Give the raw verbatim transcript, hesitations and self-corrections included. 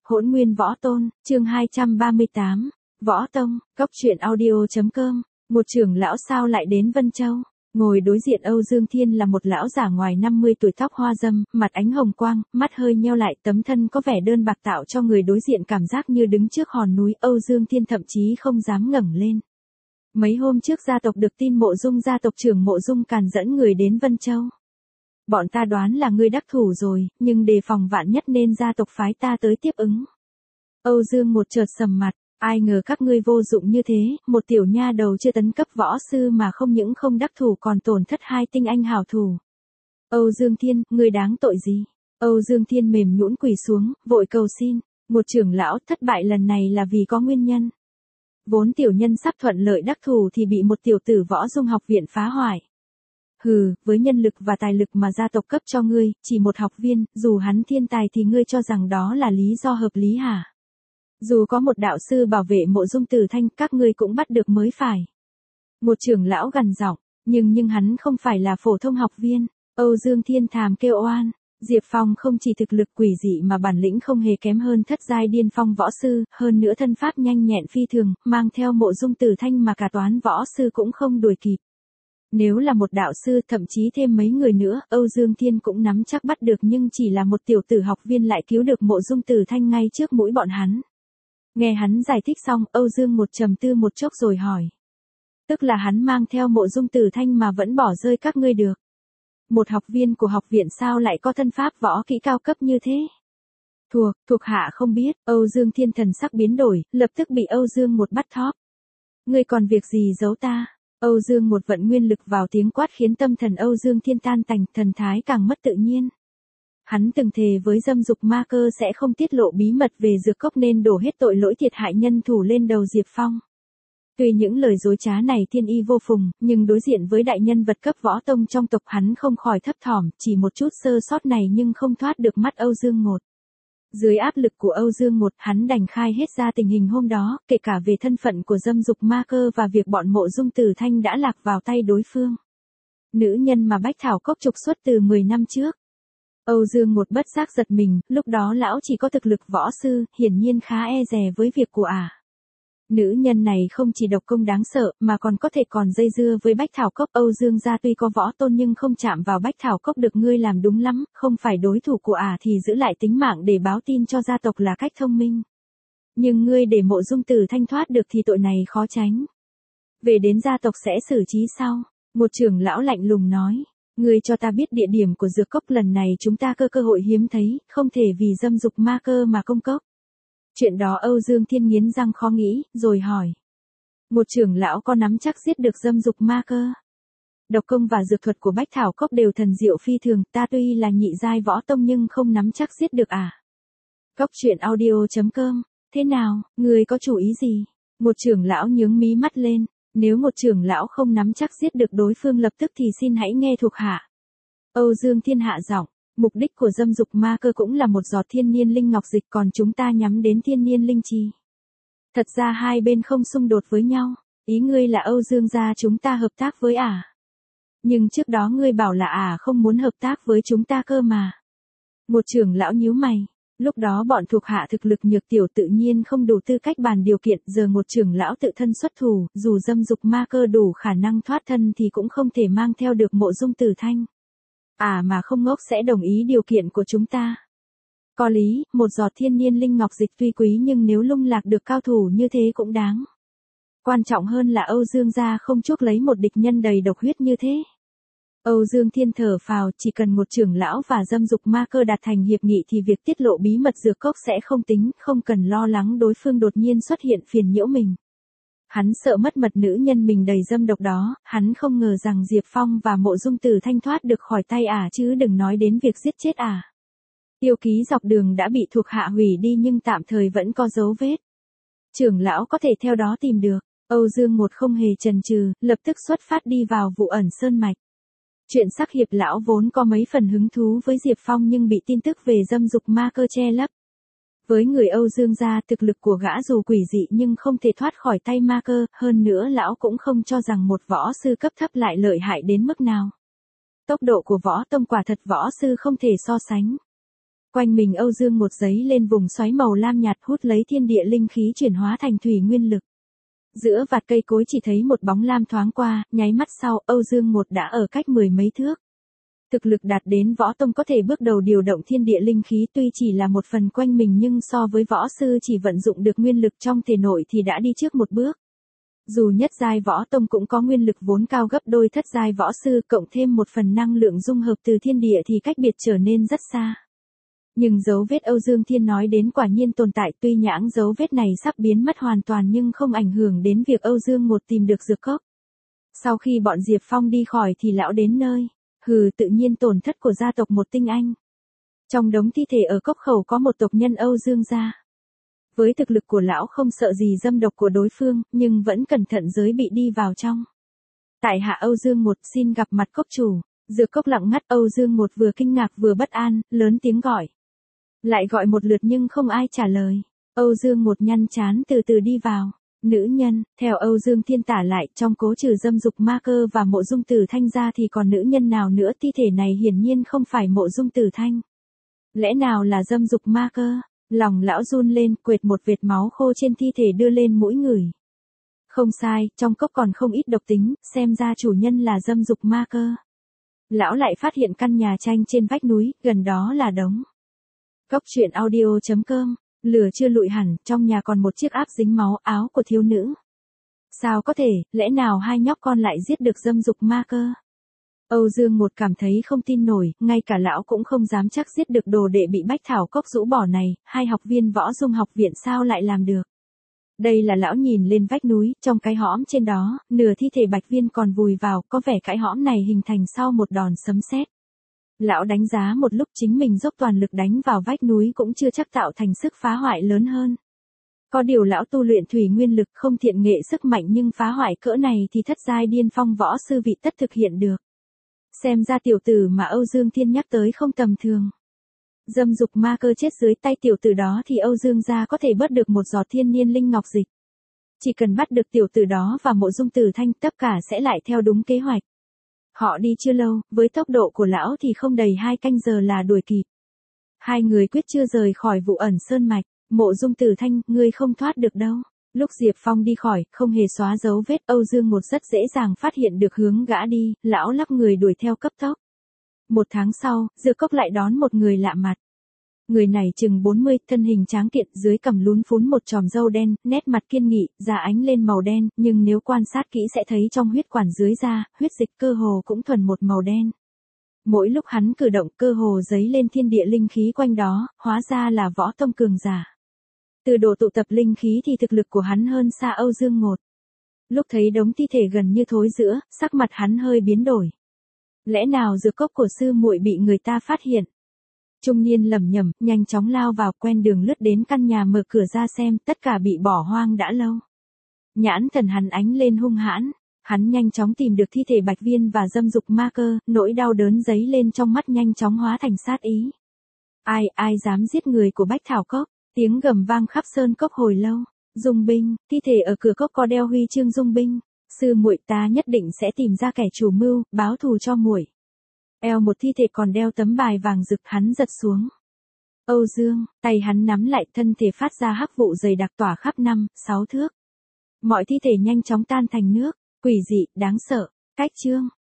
Hỗn Nguyên Võ Tôn, chương hai trăm ba mươi tám, Võ Tông, Cốc truyện audio.com, một trưởng lão sao lại đến Vân Châu. Ngồi đối diện Âu Dương Thiên là một lão giả ngoài năm mươi tuổi, tóc hoa râm, mặt ánh hồng quang, mắt hơi nheo lại, tấm thân có vẻ đơn bạc tạo cho người đối diện cảm giác như đứng trước hòn núi. Âu Dương Thiên thậm chí không dám ngẩng lên. Mấy hôm trước gia tộc được tin Mộ Dung gia tộc trưởng Mộ Dung Càn dẫn người đến Vân Châu. Bọn ta đoán là ngươi đắc thủ rồi, nhưng đề phòng vạn nhất nên gia tộc phái ta tới tiếp ứng. Âu Dương một chợt sầm mặt, ai ngờ các ngươi vô dụng như thế, một tiểu nha đầu chưa tấn cấp võ sư mà không những không đắc thủ còn tổn thất hai tinh anh hảo thủ. Âu Dương Thiên, ngươi đáng tội gì? Âu Dương Thiên mềm nhũn quỳ xuống, vội cầu xin, một trưởng lão, thất bại lần này là vì có nguyên nhân. Vốn tiểu nhân sắp thuận lợi đắc thủ thì bị một tiểu tử Võ Dung học viện phá hoại. Hừ, với nhân lực và tài lực mà gia tộc cấp cho ngươi, chỉ một học viên, dù hắn thiên tài thì ngươi cho rằng đó là lý do hợp lý hả? Dù có một đạo sư bảo vệ Mộ Dung Tử Thanh, các ngươi cũng bắt được mới phải. Một trưởng lão gằn giọng, nhưng nhưng hắn không phải là phổ thông học viên. Âu Dương Thiên thàm kêu oan. Diệp Phong không chỉ thực lực quỷ dị mà bản lĩnh không hề kém hơn thất giai điên phong võ sư, hơn nữa thân pháp nhanh nhẹn phi thường, mang theo Mộ Dung Tử Thanh mà cả toán võ sư cũng không đuổi kịp. Nếu là một đạo sư, thậm chí thêm mấy người nữa, Âu Dương Thiên cũng nắm chắc bắt được, nhưng chỉ là một tiểu tử học viên lại cứu được Mộ Dung Tử Thanh ngay trước mũi bọn hắn. Nghe hắn giải thích xong, Âu Dương một trầm tư một chốc rồi hỏi. Tức là hắn mang theo Mộ Dung Tử Thanh mà vẫn bỏ rơi các ngươi được. Một học viên của học viện sao lại có thân pháp võ kỹ cao cấp như thế? Thuộc, thuộc hạ không biết. Âu Dương Thiên thần sắc biến đổi, lập tức bị Âu Dương một bắt thóp. Ngươi còn việc gì giấu ta? Âu Dương một vận nguyên lực vào tiếng quát khiến tâm thần Âu Dương Thiên tan tành, thần thái càng mất tự nhiên. Hắn từng thề với Dâm Dục Ma Cơ sẽ không tiết lộ bí mật về dược cốc nên đổ hết tội lỗi thiệt hại nhân thủ lên đầu Diệp Phong. Tuy những lời dối trá này thiên y vô phùng, nhưng đối diện với đại nhân vật cấp võ tông trong tộc hắn không khỏi thấp thỏm, chỉ một chút sơ sót này nhưng không thoát được mắt Âu Dương một. Dưới áp lực của Âu Dương một, hắn đành khai hết ra tình hình hôm đó, kể cả về thân phận của Dâm Dục Ma Cơ và việc bọn Mộ Dung Tử Thanh đã lạc vào tay đối phương. Nữ nhân mà Bách Thảo Cốc trục xuất từ mười năm trước. Âu Dương một bất giác giật mình, lúc đó lão chỉ có thực lực võ sư, hiển nhiên khá e dè với việc của ả. Nữ nhân này không chỉ độc công đáng sợ, mà còn có thể còn dây dưa với Bách Thảo Cốc. Âu Dương gia tuy có võ tôn nhưng không chạm vào Bách Thảo Cốc được, ngươi làm đúng lắm, không phải đối thủ của ả thì giữ lại tính mạng để báo tin cho gia tộc là cách thông minh. Nhưng ngươi để Mộ Dung Tử Thanh thoát được thì tội này khó tránh. Về đến gia tộc sẽ xử trí sau. Một trưởng lão lạnh lùng nói. Ngươi cho ta biết địa điểm của dược cốc, lần này chúng ta cơ cơ hội hiếm thấy, không thể vì Dâm Dục Ma Cơ mà công cốc. Chuyện đó Âu Dương Thiên nghiến răng khó nghĩ, rồi hỏi. Một trưởng lão có nắm chắc giết được Dâm Dục Ma Cơ? Độc công và dược thuật của Bách Thảo Cốc đều thần diệu phi thường, ta tuy là nhị giai võ tông nhưng không nắm chắc giết được à? Cốc truyện audio.com, thế nào, người có chủ ý gì? Một trưởng lão nhướng mí mắt lên, nếu một trưởng lão không nắm chắc giết được đối phương lập tức thì xin hãy nghe thuộc hạ. Âu Dương Thiên hạ giọng. Mục đích của Dâm Dục Ma Cơ cũng là một giọt thiên niên linh ngọc dịch, còn chúng ta nhắm đến thiên niên linh chi. Thật ra hai bên không xung đột với nhau, ý ngươi là Âu Dương gia chúng ta hợp tác với ả. Nhưng trước đó ngươi bảo là ả không muốn hợp tác với chúng ta cơ mà. Một trưởng lão nhíu mày, lúc đó bọn thuộc hạ thực lực nhược tiểu tự nhiên không đủ tư cách bàn điều kiện, giờ một trưởng lão tự thân xuất thủ, dù Dâm Dục Ma Cơ đủ khả năng thoát thân thì cũng không thể mang theo được Mộ Dung Tử Thanh. À mà không ngốc sẽ đồng ý điều kiện của chúng ta. Có lý, một giọt thiên niên linh ngọc dịch tuy quý nhưng nếu lung lạc được cao thủ như thế cũng đáng. Quan trọng hơn là Âu Dương gia không chuốc lấy một địch nhân đầy độc huyết như thế. Âu Dương Thiên thở phào, chỉ cần một trưởng lão và Dâm Dục Ma Cơ đạt thành hiệp nghị thì việc tiết lộ bí mật dược cốc sẽ không tính, không cần lo lắng đối phương đột nhiên xuất hiện phiền nhiễu mình. Hắn sợ mất mật nữ nhân mình đầy dâm độc đó, hắn không ngờ rằng Diệp Phong và Mộ Dung Tử Thanh thoát được khỏi tay ả, chứ đừng nói đến việc giết chết ả. Tiêu ký dọc đường đã bị thuộc hạ hủy đi nhưng tạm thời vẫn có dấu vết. Trưởng lão có thể theo đó tìm được. Âu Dương một không hề chần chừ, lập tức xuất phát đi vào vụ ẩn sơn mạch. Chuyện sắc hiệp lão vốn có mấy phần hứng thú với Diệp Phong nhưng bị tin tức về Dâm Dục Ma Cơ che lấp. Với người Âu Dương gia, thực lực của gã dù quỷ dị nhưng không thể thoát khỏi tay ma cơ, hơn nữa lão cũng không cho rằng một võ sư cấp thấp lại lợi hại đến mức nào. Tốc độ của võ tông quả thật võ sư không thể so sánh. Quanh mình Âu Dương một giấy lên vùng xoáy màu lam nhạt hút lấy thiên địa linh khí chuyển hóa thành thủy nguyên lực. Giữa vạt cây cối chỉ thấy một bóng lam thoáng qua, nháy mắt sau Âu Dương một đã ở cách mười mấy thước. Thực lực đạt đến võ tông có thể bước đầu điều động thiên địa linh khí tuy chỉ là một phần quanh mình nhưng so với võ sư chỉ vận dụng được nguyên lực trong thể nội thì đã đi trước một bước. Dù nhất giai võ tông cũng có nguyên lực vốn cao gấp đôi thất giai võ sư cộng thêm một phần năng lượng dung hợp từ thiên địa thì cách biệt trở nên rất xa. Nhưng dấu vết Âu Dương Thiên nói đến quả nhiên tồn tại, tuy nhãng dấu vết này sắp biến mất hoàn toàn nhưng không ảnh hưởng đến việc Âu Dương một tìm được dược cốc. Sau khi bọn Diệp Phong đi khỏi thì lão đến nơi, hừ tự nhiên tổn thất của gia tộc một tinh anh. Trong đống thi thể ở cốc khẩu có một tộc nhân Âu Dương gia. Với thực lực của lão không sợ gì dâm độc của đối phương, nhưng vẫn cẩn thận giới bị đi vào trong. Tại hạ Âu Dương một xin gặp mặt cốc chủ, dược cốc lặng ngắt Âu Dương một vừa kinh ngạc vừa bất an, lớn tiếng gọi. Lại gọi một lượt nhưng không ai trả lời. Âu Dương một nhăn chán từ từ đi vào. Nữ nhân, theo Âu Dương Thiên tả lại, trong cố trừ dâm dục ma cơ và mộ dung tử thanh ra thì còn nữ nhân nào nữa, thi thể này hiển nhiên không phải mộ dung tử thanh. Lẽ nào là dâm dục ma cơ? Lòng lão run lên, quệt một vệt máu khô trên thi thể đưa lên mũi ngửi. Không sai, trong cốc còn không ít độc tính, xem ra chủ nhân là dâm dục ma cơ. Lão lại phát hiện căn nhà tranh trên vách núi, gần đó là đống. Cốc truyện audio chấm com, lửa chưa lụi hẳn, trong nhà còn một chiếc áp dính máu áo của thiếu nữ. Sao có thể, lẽ nào hai nhóc con lại giết được dâm dục ma cơ? Âu Dương một cảm thấy không tin nổi, ngay cả lão cũng không dám chắc giết được đồ đệ bị Bách Thảo Cốc rũ bỏ này, hai học viên võ dung học viện sao lại làm được. Đây là lão nhìn lên vách núi, trong cái hõm trên đó, nửa thi thể Bạch Viên còn vùi vào, có vẻ cái hõm này hình thành sau một đòn sấm sét. Lão đánh giá một lúc chính mình dốc toàn lực đánh vào vách núi cũng chưa chắc tạo thành sức phá hoại lớn hơn. Có điều lão tu luyện thủy nguyên lực không thiện nghệ sức mạnh nhưng phá hoại cỡ này thì thất giai điên phong võ sư vị tất thực hiện được. Xem ra tiểu tử mà Âu Dương Thiên nhắc tới không tầm thường. Dâm dục ma cơ chết dưới tay tiểu tử đó thì Âu Dương gia có thể bớt được một giọt thiên niên linh ngọc dịch. Chỉ cần bắt được tiểu tử đó và mộ dung tử thanh tất cả sẽ lại theo đúng kế hoạch. Họ đi chưa lâu, với tốc độ của lão thì không đầy hai canh giờ là đuổi kịp. Hai người quyết chưa rời khỏi vụ ẩn sơn mạch, mộ dung tử thanh, ngươi không thoát được đâu. Lúc Diệp Phong đi khỏi, không hề xóa dấu vết, Âu Dương một rất dễ dàng phát hiện được hướng gã đi, lão lắp người đuổi theo cấp tốc. Một tháng sau, dược cốc lại đón một người lạ mặt. Người này chừng bốn mươi, thân hình tráng kiện, dưới cằm lún phún một chòm râu đen, nét mặt kiên nghị, da ánh lên màu đen, nhưng nếu quan sát kỹ sẽ thấy trong huyết quản dưới da, huyết dịch cơ hồ cũng thuần một màu đen. Mỗi lúc hắn cử động cơ hồ giấy lên thiên địa linh khí quanh đó, hóa ra là võ tông cường giả. Từ độ tụ tập linh khí thì thực lực của hắn hơn xa Âu Dương một. Lúc thấy đống thi thể gần như thối rữa, sắc mặt hắn hơi biến đổi. Lẽ nào dược cốc của sư muội bị người ta phát hiện? Trung niên lẩm nhẩm, nhanh chóng lao vào, quen đường lướt đến căn nhà, mở cửa ra xem, tất cả bị bỏ hoang đã lâu. Nhãn thần hắn ánh lên hung hãn, hắn nhanh chóng tìm được thi thể Bạch Viên và dâm dục ma cơ, nỗi đau đớn dấy lên trong mắt nhanh chóng hóa thành sát ý. Ai, ai dám giết người của Bách Thảo Cốc? Tiếng gầm vang khắp sơn cốc hồi lâu. Dung binh, thi thể ở cửa cốc có đeo huy chương dung binh. Sư muội ta nhất định sẽ tìm ra kẻ chủ mưu, báo thù cho muội. Eo một thi thể còn đeo tấm bài vàng rực, hắn giật xuống. Âu Dương, tay hắn nắm lại, thân thể phát ra hắc vụ dày đặc tỏa khắp năm, sáu thước. Mọi thi thể nhanh chóng tan thành nước, quỷ dị, đáng sợ. Cách chương.